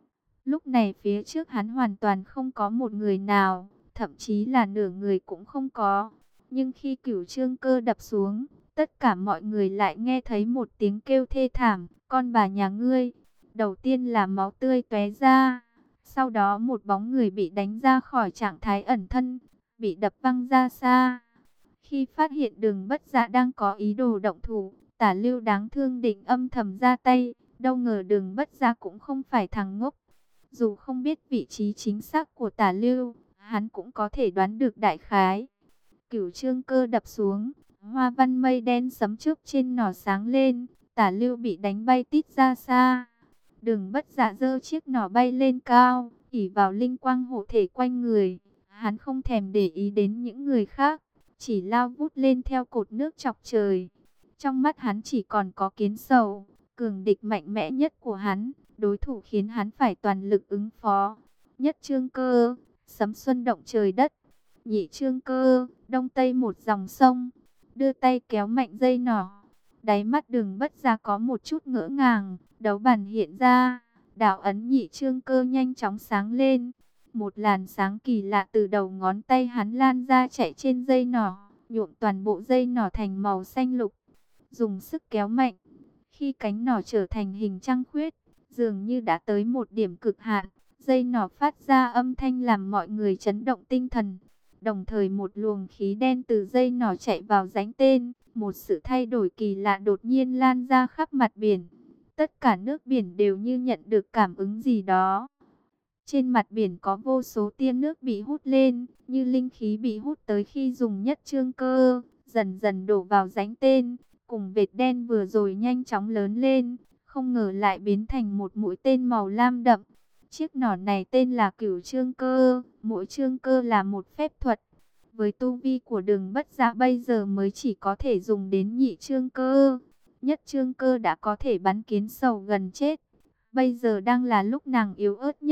Lúc này phía trước hắn hoàn toàn không có một người nào, thậm chí là nửa người cũng không có. Nhưng khi Cửu Chương Cơ đập xuống, tất cả mọi người lại nghe thấy một tiếng kêu thê thảm, con bà nhà ngươi. Đầu tiên là máu tươi tóe ra, sau đó một bóng người bị đánh ra khỏi trạng thái ẩn thân, bị đập văng ra xa. Khi phát hiện Đường Bất Dạ đang có ý đồ động thủ, Tả Lưu đáng thương định âm thầm ra tay, đâu ngờ Đường Bất Dạ cũng không phải thằng ngốc. Dù không biết vị trí chính xác của Tả Lưu, hắn cũng có thể đoán được đại khái. Cửu Chương Cơ đập xuống, hoa văn mây đen sấm chớp trên nỏ sáng lên, Tả Lưu bị đánh bay tít ra xa. Đường Bất Dạ giơ chiếc nỏ bay lên cao, ỷ vào linh quang hộ thể quanh người. Hắn không thèm để ý đến những người khác, chỉ lao vút lên theo cột nước chọc trời. Trong mắt hắn chỉ còn có Kiến Sầu, cường địch mạnh mẽ nhất của hắn, đối thủ khiến hắn phải toàn lực ứng phó. Nhất Chương Cơ, sấm xuân động trời đất. Nhị Chương Cơ, đông tây một dòng sông. Đưa tay kéo mạnh dây nỏ. Đáy mắt Đường Bất Gia có một chút ngỡ ngàng, đấu bản hiện ra, đạo ấn Nhị Chương Cơ nhanh chóng sáng lên. Một làn sáng kỳ lạ từ đầu ngón tay hắn lan ra chạy trên dây nỏ, nhuộm toàn bộ dây nỏ thành màu xanh lục. Dùng sức kéo mạnh, khi cánh nỏ trở thành hình trăng khuyết, dường như đã tới một điểm cực hạn, dây nỏ phát ra âm thanh làm mọi người chấn động tinh thần. Đồng thời một luồng khí đen từ dây nỏ chạy vào rãnh tên, một sự thay đổi kỳ lạ đột nhiên lan ra khắp mặt biển. Tất cả nước biển đều như nhận được cảm ứng gì đó. Trên mặt biển có vô số tia nước bị hút lên, như linh khí bị hút tới khi dùng Nhất Chương Cơ, dần dần đổ vào rãnh tên, cùng vệt đen vừa rồi nhanh chóng lớn lên, không ngờ lại biến thành một mũi tên màu lam đậm. Chiếc nỏ này tên là Cửu Chương Cơ, mỗi chương cơ là một phép thuật. Với tu vi của Đường Bất Dạ bây giờ mới chỉ có thể dùng đến Nhị Chương Cơ. Nhất Chương Cơ đã có thể bắn Kiến Sầu gần chết. Bây giờ đang là lúc nàng yếu ớt nhất.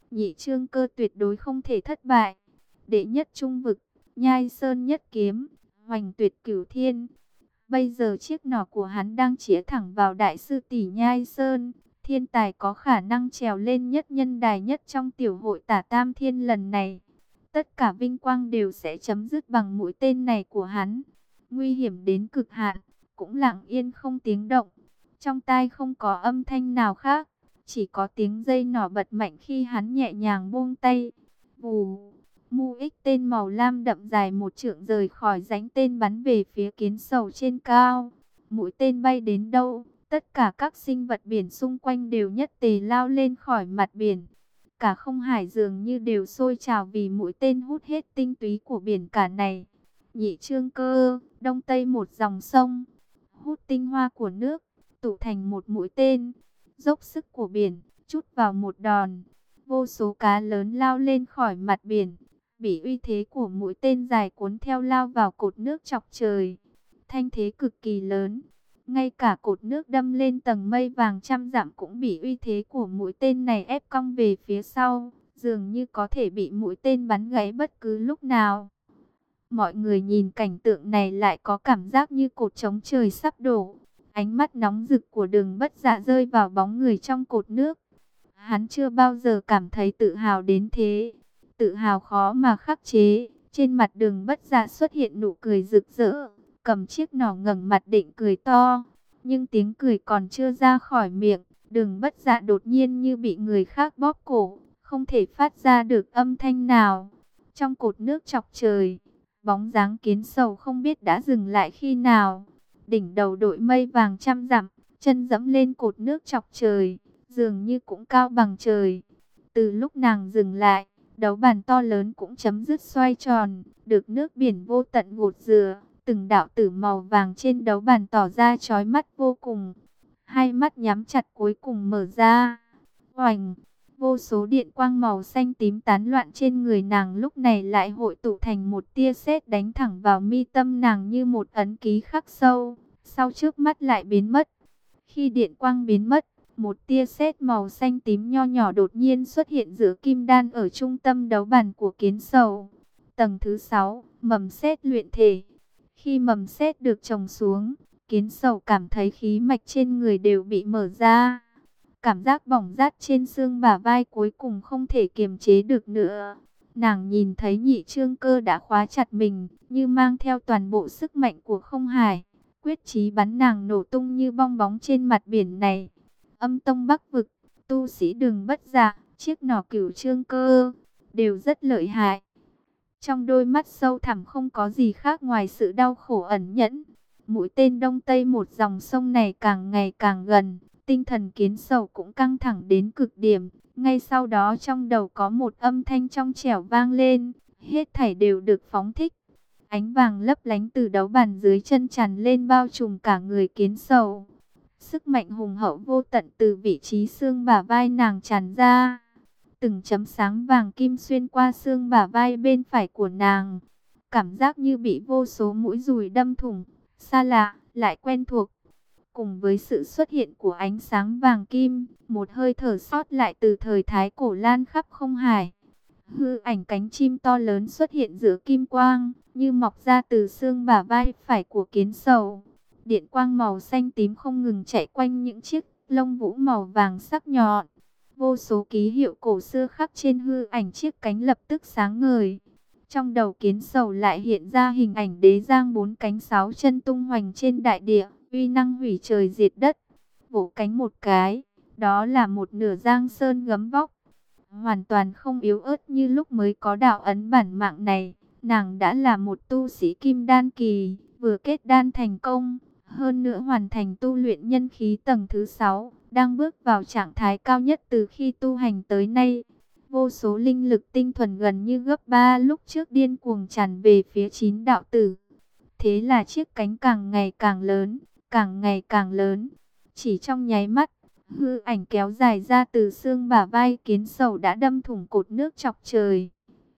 Nhị Trương Cơ tuyệt đối không thể thất bại. Đệ nhất trung vực, Nhai Sơn nhất kiếm, hoành tuyệt cửu thiên. Bây giờ chiếc nỏ của hắn đang chĩa thẳng vào đại sư tỷ Nhai Sơn. Thiên tài có khả năng trèo lên nhất nhân đài nhất trong tiểu hội Tả Tam Thiên lần này. Tất cả vinh quang đều sẽ chấm dứt bằng mũi tên này của hắn. Nguy hiểm đến cực hạn, cũng lặng yên không tiếng động. Trong tai không có âm thanh nào khác, chỉ có tiếng dây nỏ bật mạnh khi hắn nhẹ nhàng buông tay. Vù, mu ích tên màu lam đậm dài một trượng rời khỏi rãnh tên bắn về phía kiến sầu trên cao. Mũi tên bay đến đâu, tất cả các sinh vật biển xung quanh đều nhất tề lao lên khỏi mặt biển. Cả không hải dường như đều sôi trào vì mũi tên hút hết tinh túy của biển cả này. Nhị Trương Cơ, đông tây một dòng sông, hút tinh hoa của nước, tụ thành một mũi tên. Dốc sức của biển, chút vào một đòn. Vô số cá lớn lao lên khỏi mặt biển, bị uy thế của mũi tên dài cuốn theo lao vào cột nước chọc trời. Thanh thế cực kỳ lớn. Ngay cả cột nước đâm lên tầng mây vàng trăm dặm cũng bị uy thế của mũi tên này ép cong về phía sau, dường như có thể bị mũi tên bắn gãy bất cứ lúc nào. Mọi người nhìn cảnh tượng này lại có cảm giác như cột trống trời sắp đổ. Ánh mắt nóng rực của Đường Bất Dạ rơi vào bóng người trong cột nước. Hắn chưa bao giờ cảm thấy tự hào đến thế. Tự hào khó mà khắc chế. Trên mặt Đường Bất Dạ xuất hiện nụ cười rực rỡ, cầm chiếc nỏ ngẩng mặt định cười to. Nhưng tiếng cười còn chưa ra khỏi miệng, Đường Bất Dạ đột nhiên như bị người khác bóp cổ, không thể phát ra được âm thanh nào. Trong cột nước chọc trời, bóng dáng kiến sầu không biết đã dừng lại khi nào. Đỉnh đầu đội mây vàng trăm dặm, chân dẫm lên cột nước chọc trời, dường như cũng cao bằng trời. Từ lúc nàng dừng lại, đấu bàn to lớn cũng chấm dứt xoay tròn, được nước biển vô tận gột rửa. Từng đạo tử màu vàng trên đấu bàn tỏ ra chói mắt vô cùng. Hai mắt nhắm chặt cuối cùng mở ra. Oành! Vô số điện quang màu xanh tím tán loạn trên người nàng lúc này lại hội tụ thành một tia sét đánh thẳng vào mi tâm nàng như một ấn ký khắc sâu. Sau trước mắt lại biến mất. Khi điện quang biến mất, một tia sét màu xanh tím nho nhỏ đột nhiên xuất hiện giữa kim đan ở trung tâm đấu bàn của kiến sầu. Tầng thứ 6, mầm sét luyện thể. Khi mầm sét được trồng xuống, kiến sầu cảm thấy khí mạch trên người đều bị mở ra. Cảm giác bỏng rát trên xương bả vai cuối cùng không thể kiềm chế được nữa. Nàng nhìn thấy Nhị Trương Cơ đã khóa chặt mình, như mang theo toàn bộ sức mạnh của không hải. Quyết chí bắn nàng nổ tung như bong bóng trên mặt biển này. Âm tông Bắc vực, tu sĩ Đường Bất Dạ, chiếc nỏ Cửu Trương Cơ, đều rất lợi hại. Trong đôi mắt sâu thẳm không có gì khác ngoài sự đau khổ ẩn nhẫn. Mũi tên đông tây một dòng sông này càng ngày càng gần. Tinh thần kiến sầu cũng căng thẳng đến cực điểm. Ngay sau đó trong đầu có một âm thanh trong trẻo vang lên. Hết thảy đều được phóng thích. Ánh vàng lấp lánh từ đấu bàn dưới chân tràn lên bao trùm cả người kiến sầu. Sức mạnh hùng hậu vô tận từ vị trí xương bả vai nàng tràn ra. Từng chấm sáng vàng kim xuyên qua xương bả vai bên phải của nàng. Cảm giác như bị vô số mũi dùi đâm thủng. Xa lạ, lại quen thuộc. Cùng với sự xuất hiện của ánh sáng vàng kim, một hơi thở sót lại từ thời Thái Cổ lan khắp không hải. Hư ảnh cánh chim to lớn xuất hiện giữa kim quang, như mọc ra từ xương bả vai phải của kiến sầu. Điện quang màu xanh tím không ngừng chạy quanh những chiếc lông vũ màu vàng sắc nhọn. Vô số ký hiệu cổ xưa khắc trên hư ảnh chiếc cánh lập tức sáng ngời. Trong đầu kiến sầu lại hiện ra hình ảnh đế giang bốn cánh sáu chân tung hoành trên đại địa, uy năng hủy trời diệt đất. Vỗ cánh một cái, đó là một nửa giang sơn gấm vóc. Hoàn toàn không yếu ớt như lúc mới có đạo ấn bản mạng này. Nàng đã là một tu sĩ kim đan kỳ, vừa kết đan thành công, hơn nữa hoàn thành tu luyện nhân khí tầng thứ 6, đang bước vào trạng thái cao nhất từ khi tu hành tới nay. Vô số linh lực tinh thuần gần như gấp 3 lúc trước điên cuồng tràn về phía 9 đạo tử. Thế là chiếc cánh càng ngày càng lớn, càng ngày càng lớn. Chỉ trong nháy mắt, hư ảnh kéo dài ra từ xương bả vai kiến sầu đã đâm thủng cột nước chọc trời.